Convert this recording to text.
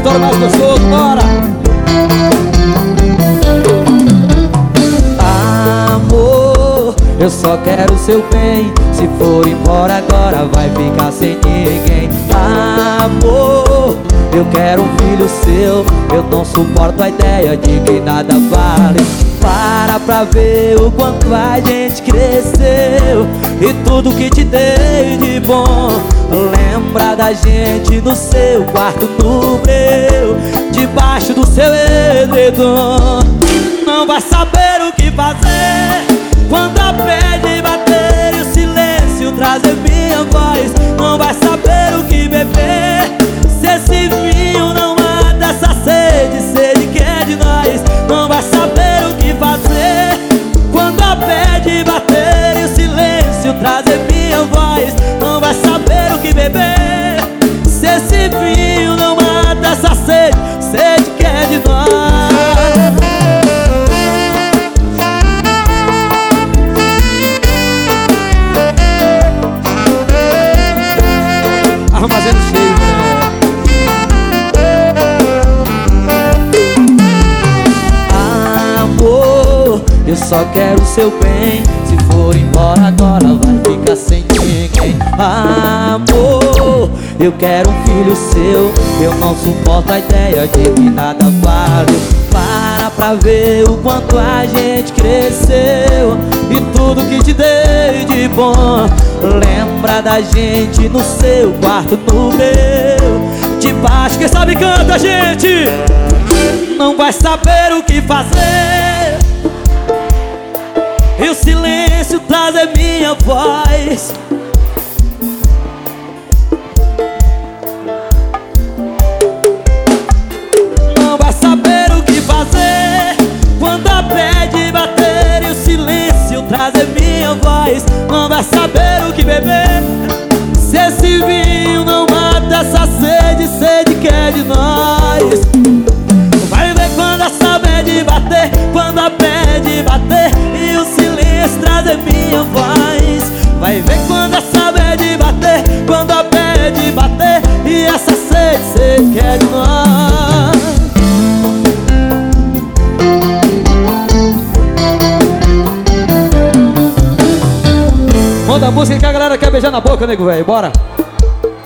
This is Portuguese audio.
agora mais gostoso, bora! Amor, eu só quero o seu bem. Se for embora agora vai ficar sem ninguém. Amor, eu quero um filho seu. Eu não suporto a ideia de que nada vale. Para pra ver o quanto a gente cresceu e tudo que te dei de bom. Lembra da gente no seu quarto, no meu, debaixo do seu edredom. Não vai saber o que fazer quando a pele bater e o silêncio trazer minha voz. Não vai saber o que beber se esse vinho não mata essa sede, sede que é de nós. Não vai saber o que fazer quando a pele bater e o silêncio trazer minha voz. Não vai saber o que beber se esse vinho não mata essa sede, sede que é de nós. Armazém cheio, amor, eu só quero o seu bem. Se for embora agora vai ficar sem ninguém. Amor, eu quero um filho seu. Eu não suporto a ideia de que nada vale. Para pra ver o quanto a gente cresceu e tudo que te dei de bom. Lembra da gente no seu quarto, no meu, debaixo. Quem sabe canta, gente. Não vai saber o que fazer e o silêncio traz a minha voz. Não vai saber o que fazer quando a pele bater e o silêncio traz a minha voz. Não vai saber o que beber se esse vinho não mata essa sede, sede que é de nós. Vai ver quando a saudade bater, quando a pele bater e o silêncio traz a minha voz. Vai ver quando a saudade bater, quando a pele bater e essa sede, sede que é de nós. Manda a música que a galera quer beijar na boca, nego velho, bora!